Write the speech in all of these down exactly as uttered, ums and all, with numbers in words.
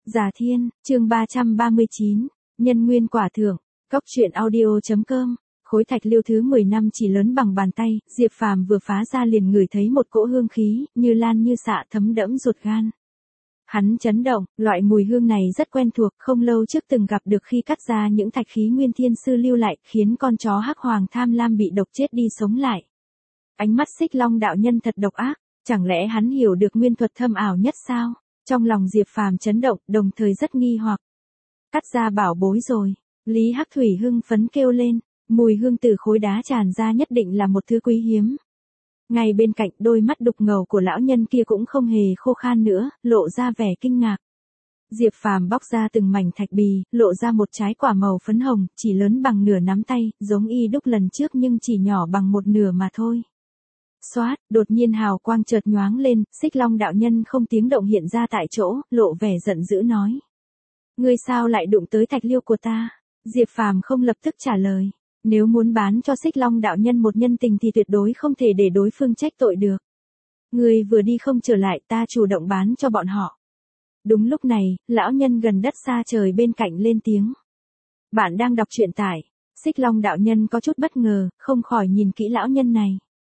Già Thiên, chương ba trăm ba mươi chín, Nhân Nguyên Quả Thưởng, Cốc truyện audio.com. Khối thạch liêu thứ mười năm chỉ lớn bằng bàn tay, Diệp Phàm vừa phá ra liền ngửi thấy một cỗ hương khí, như lan như xạ thấm đẫm ruột gan. Hắn chấn động, loại mùi hương này rất quen thuộc, không lâu trước từng gặp được khi cắt ra những thạch khí Nguyên Thiên Sư lưu lại, khiến con chó hắc hoàng tham lam bị độc chết đi sống lại. Ánh mắt Xích Long đạo nhân thật độc ác, chẳng lẽ hắn hiểu được nguyên thuật thâm ảo nhất sao? Trong lòng Diệp Phàm chấn động, đồng thời rất nghi hoặc. Cắt ra bảo bối rồi, Lý Hắc Thủy hưng phấn kêu lên, mùi hương từ khối đá tràn ra nhất định là một thứ quý hiếm. Ngay bên cạnh đôi mắt đục ngầu của lão nhân kia cũng không hề khô khan nữa, lộ ra vẻ kinh ngạc. Diệp Phàm bóc ra từng mảnh thạch bì, lộ ra một trái quả màu phấn hồng, chỉ lớn bằng nửa nắm tay, giống y đúc lần trước nhưng chỉ nhỏ bằng một nửa mà thôi. Xoát, đột nhiên hào quang chợt nhoáng lên, Xích Long đạo nhân không tiếng động hiện ra tại chỗ, lộ vẻ giận dữ nói. Ngươi sao lại đụng tới thạch liêu của ta? Diệp Phàm không lập tức trả lời. Nếu muốn bán cho Xích Long đạo nhân một nhân tình thì tuyệt đối không thể để đối phương trách tội được. Ngươi vừa đi không trở lại, ta chủ động bán cho bọn họ. Đúng lúc này, lão nhân gần đất xa trời bên cạnh lên tiếng. Bạn đang đọc truyện tải. Xích Long đạo nhân có chút bất ngờ, không khỏi nhìn kỹ lão nhân này.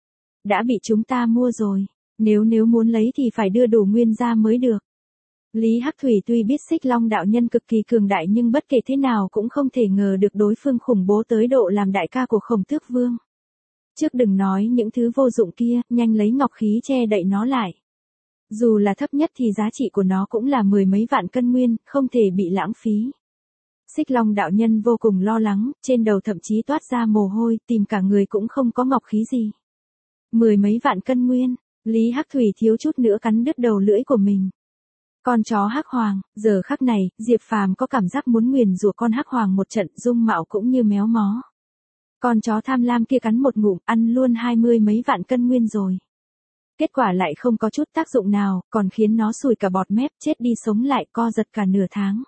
Đã bị chúng ta mua rồi, nếu nếu muốn lấy thì phải đưa đủ nguyên ra mới được. Lý Hắc Thủy tuy biết Xích Long đạo nhân cực kỳ cường đại nhưng bất kể thế nào cũng không thể ngờ được đối phương khủng bố tới độ làm đại ca của Khổng Tước Vương. Trước đừng nói những thứ vô dụng kia, nhanh lấy ngọc khí che đậy nó lại. Dù là thấp nhất thì giá trị của nó cũng là mười mấy vạn cân nguyên, không thể bị lãng phí. Xích Long đạo nhân vô cùng lo lắng, trên đầu thậm chí toát ra mồ hôi, tìm cả người cũng không có ngọc khí gì. Mười mấy vạn cân nguyên, Lý Hắc Thủy thiếu chút nữa cắn đứt đầu lưỡi của mình. Con chó hắc hoàng, giờ khắc này, Diệp Phàm có cảm giác muốn nguyền rủa con hắc hoàng một trận, dung mạo cũng như méo mó. Con chó tham lam kia cắn một ngụm, ăn luôn hai mươi mấy vạn cân nguyên rồi. Kết quả lại không có chút tác dụng nào, còn khiến nó sùi cả bọt mép, chết đi sống lại, co giật cả nửa tháng.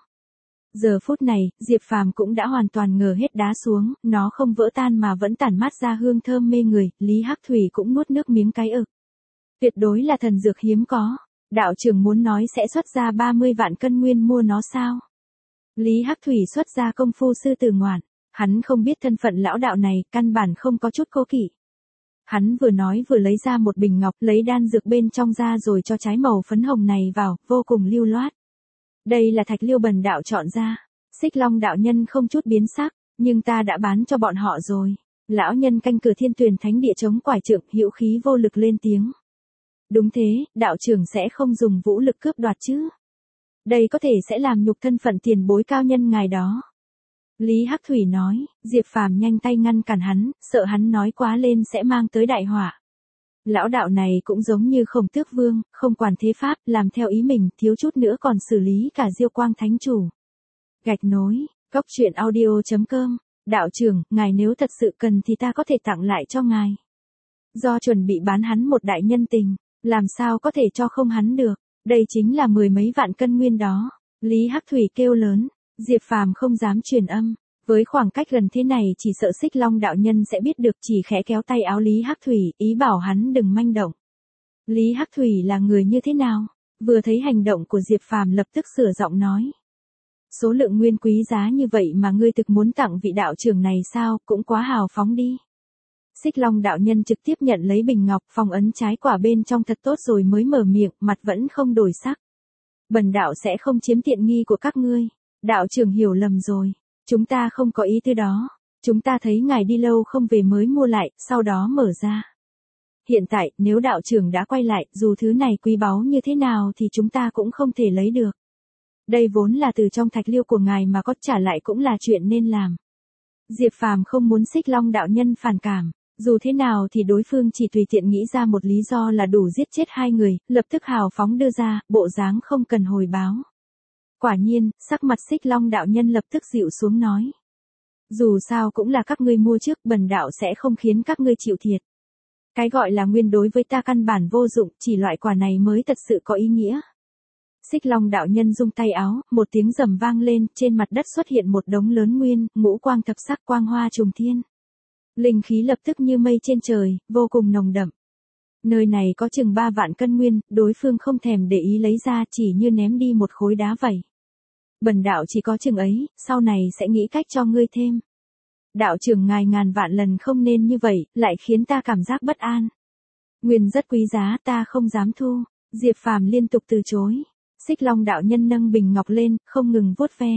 Giờ phút này, Diệp Phàm cũng đã hoàn toàn ngờ hết đá xuống, nó không vỡ tan mà vẫn tản mát ra hương thơm mê người, Lý Hắc Thủy cũng nuốt nước miếng cái ực. Tuyệt đối là thần dược hiếm có. Đạo trưởng muốn nói sẽ xuất ra ba mươi vạn cân nguyên mua nó sao? Lý Hắc Thủy xuất ra công phu sư tử ngoạn, hắn không biết thân phận lão đạo này, căn bản không có chút cố kỵ. Hắn vừa nói vừa lấy ra một bình ngọc, lấy đan dược bên trong ra rồi cho trái màu phấn hồng này vào, vô cùng lưu loát. Đây là thạch liêu bần đạo chọn ra. Xích Long đạo nhân không chút biến sắc, nhưng ta đã bán cho bọn họ rồi. Lão nhân canh cửa Thiên Tuyền Thánh Địa chống quải trượng, hữu khí vô lực lên tiếng. Đúng thế, đạo trưởng sẽ không dùng vũ lực cướp đoạt chứ. Đây có thể sẽ làm nhục thân phận tiền bối cao nhân ngài đó. Lý Hắc Thủy nói, Diệp Phàm nhanh tay ngăn cản hắn, sợ hắn nói quá lên sẽ mang tới đại họa. Lão đạo này cũng giống như Khổng Tước Vương, không quản thế pháp, làm theo ý mình, thiếu chút nữa còn xử lý cả Diêu Quang Thánh Chủ. Gạch nối, Cốc truyện audio.com, đạo trưởng, ngài nếu thật sự cần thì ta có thể tặng lại cho ngài. Do chuẩn bị bán hắn một đại nhân tình, làm sao có thể cho không hắn được, đây chính là mười mấy vạn cân nguyên đó. Lý Hắc Thủy kêu lớn, Diệp Phàm không dám truyền âm, với khoảng cách gần thế này chỉ sợ Xích Long đạo nhân sẽ biết được, chỉ khẽ kéo tay áo Lý Hắc Thủy, ý bảo hắn đừng manh động. Lý Hắc Thủy là người như thế nào? Vừa thấy hành động của Diệp Phàm lập tức sửa giọng nói. Số lượng nguyên quý giá như vậy mà ngươi thực muốn tặng vị đạo trưởng này sao, cũng quá hào phóng đi. Xích Long đạo nhân trực tiếp nhận lấy bình ngọc, phong ấn trái quả bên trong thật tốt rồi mới mở miệng, mặt vẫn không đổi sắc. Bần đạo sẽ không chiếm tiện nghi của các ngươi. Đạo trưởng hiểu lầm rồi. Chúng ta không có ý tư đó. Chúng ta thấy ngài đi lâu không về mới mua lại, sau đó mở ra. Hiện tại, nếu đạo trưởng đã quay lại, dù thứ này quý báu như thế nào thì chúng ta cũng không thể lấy được. Đây vốn là từ trong thạch liêu của ngài mà có trả lại cũng là chuyện nên làm. Diệp Phàm không muốn Xích Long đạo nhân phản cảm. Dù thế nào thì đối phương chỉ tùy tiện nghĩ ra một lý do là đủ giết chết hai người, lập tức hào phóng đưa ra, bộ dáng không cần hồi báo. Quả nhiên, sắc mặt Xích Long đạo nhân lập tức dịu xuống nói. Dù sao cũng là các ngươi mua trước, bần đạo sẽ không khiến các ngươi chịu thiệt. Cái gọi là nguyên đối với ta căn bản vô dụng, chỉ loại quả này mới thật sự có ý nghĩa. Xích Long đạo nhân rung tay áo, một tiếng rầm vang lên, trên mặt đất xuất hiện một đống lớn nguyên, ngũ quang thập sắc quang hoa trùng thiên. Linh khí lập tức như mây trên trời, vô cùng nồng đậm. Nơi này có chừng ba vạn cân nguyên, đối phương không thèm để ý lấy ra, chỉ như ném đi một khối đá vậy. Bần đạo chỉ có chừng ấy, sau này sẽ nghĩ cách cho ngươi thêm. Đạo trưởng ngài ngàn vạn lần không nên như vậy, lại khiến ta cảm giác bất an. Nguyên rất quý giá, ta không dám thu. Diệp Phàm liên tục từ chối. Xích Long đạo nhân nâng bình ngọc lên, không ngừng vuốt ve.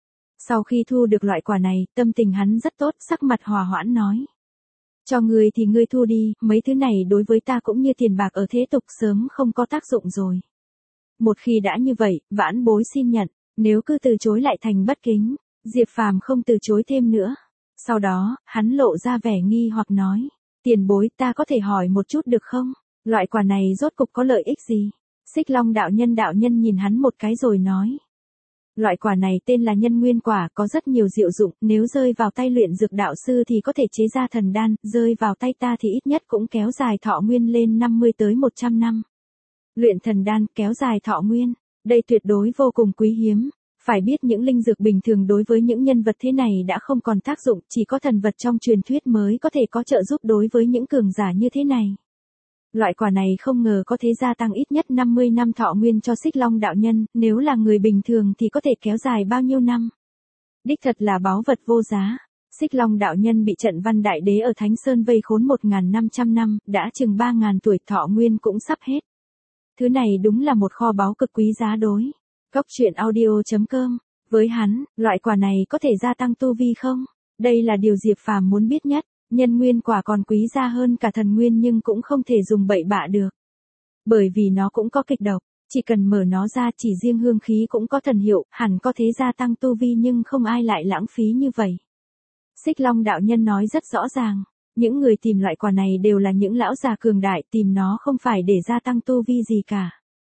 Sau khi thu được loại quả này, tâm tình hắn rất tốt, sắc mặt hòa hoãn nói. Cho ngươi thì ngươi thu đi, mấy thứ này đối với ta cũng như tiền bạc ở thế tục sớm không có tác dụng rồi. Một khi đã như vậy, vãn bối xin nhận, nếu cứ từ chối lại thành bất kính. Diệp Phàm không từ chối thêm nữa. Sau đó, hắn lộ ra vẻ nghi hoặc nói. Tiền bối, ta có thể hỏi một chút được không? Loại quả này rốt cục có lợi ích gì? Xích Long đạo nhân đạo nhân nhìn hắn một cái rồi nói. Loại quả này tên là nhân nguyên quả, có rất nhiều diệu dụng, nếu rơi vào tay luyện dược đạo sư thì có thể chế ra thần đan, rơi vào tay ta thì ít nhất cũng kéo dài thọ nguyên lên năm mươi tới một trăm năm. Luyện thần đan, kéo dài thọ nguyên, đây tuyệt đối vô cùng quý hiếm. Phải biết những linh dược bình thường đối với những nhân vật thế này đã không còn tác dụng, chỉ có thần vật trong truyền thuyết mới có thể có trợ giúp đối với những cường giả như thế này. Loại quả này không ngờ có thể gia tăng ít nhất năm mươi năm thọ nguyên cho Xích Long đạo nhân, nếu là người bình thường thì có thể kéo dài bao nhiêu năm. Đích thật là báu vật vô giá. Xích Long đạo nhân bị trận Văn Đại Đế ở Thánh Sơn vây khốn một nghìn năm trăm năm, đã chừng ba nghìn tuổi, thọ nguyên cũng sắp hết. Thứ này đúng là một kho báu cực quý giá đối. Cốc truyện audio chấm com. Với hắn, loại quả này có thể gia tăng tu vi không? Đây là điều Diệp Phàm muốn biết nhất. Nhân nguyên quả còn quý giá hơn cả thần nguyên nhưng cũng không thể dùng bậy bạ được. Bởi vì nó cũng có kịch độc, chỉ cần mở nó ra chỉ riêng hương khí cũng có thần hiệu, hẳn có thể gia tăng tu vi nhưng không ai lại lãng phí như vậy. Xích Long đạo nhân nói rất rõ ràng, những người tìm loại quả này đều là những lão già cường đại, tìm nó không phải để gia tăng tu vi gì cả.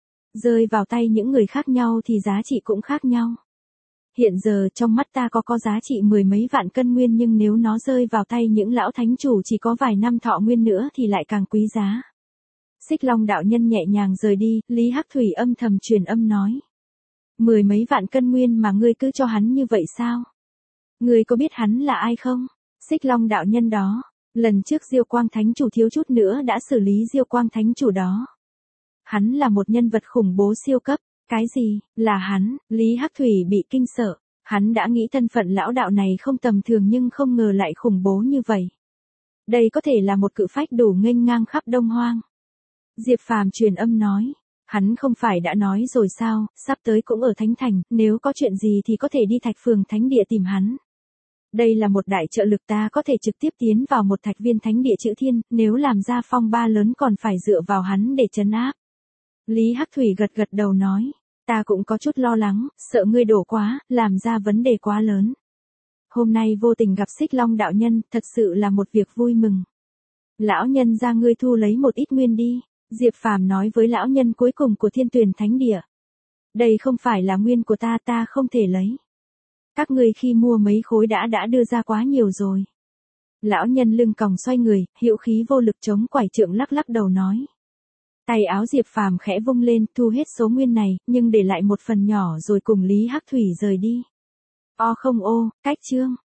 Rơi vào tay những người khác nhau thì giá trị cũng khác nhau. Hiện giờ trong mắt ta có có giá trị mười mấy vạn cân nguyên nhưng nếu nó rơi vào tay những lão thánh chủ chỉ có vài năm thọ nguyên nữa thì lại càng quý giá. Xích Long đạo nhân nhẹ nhàng rời đi, Lý Hắc Thủy âm thầm truyền âm nói. Mười mấy vạn cân nguyên mà ngươi cứ cho hắn như vậy sao? Ngươi có biết hắn là ai không? Xích Long đạo nhân đó, lần trước Diêu Quang Thánh Chủ thiếu chút nữa đã xử lý Diêu Quang Thánh Chủ đó. Hắn là một nhân vật khủng bố siêu cấp. Cái gì, là hắn? Lý Hắc Thủy bị kinh sợ. Hắn đã nghĩ thân phận lão đạo này không tầm thường nhưng không ngờ lại khủng bố như vậy. Đây có thể là một cự phách đủ nghênh ngang khắp Đông Hoang. Diệp Phàm truyền âm nói. Hắn không phải đã nói rồi sao, sắp tới cũng ở Thánh Thành, nếu có chuyện gì thì có thể đi Thạch Phường Thánh Địa tìm hắn. Đây là một đại trợ lực, ta có thể trực tiếp tiến vào một thạch viên Thánh Địa Chữ Thiên, nếu làm ra phong ba lớn còn phải dựa vào hắn để trấn áp. Lý Hắc Thủy gật gật đầu nói, ta cũng có chút lo lắng, sợ ngươi đổ quá, làm ra vấn đề quá lớn. Hôm nay vô tình gặp Xích Long đạo nhân, thật sự là một việc vui mừng. Lão nhân ra ngươi thu lấy một ít nguyên đi, Diệp Phàm nói với lão nhân cuối cùng của Thiên Tuyền Thánh Địa. Đây không phải là nguyên của ta, ta không thể lấy. Các ngươi khi mua mấy khối đã đã đưa ra quá nhiều rồi. Lão nhân lưng còng xoay người, hữu khí vô lực chống quải trượng lắc lắc đầu nói. Tay áo Diệp Phàm khẽ vung lên, thu hết số nguyên này, nhưng để lại một phần nhỏ rồi cùng Lý Hắc Thủy rời đi. O không ô, cách chương.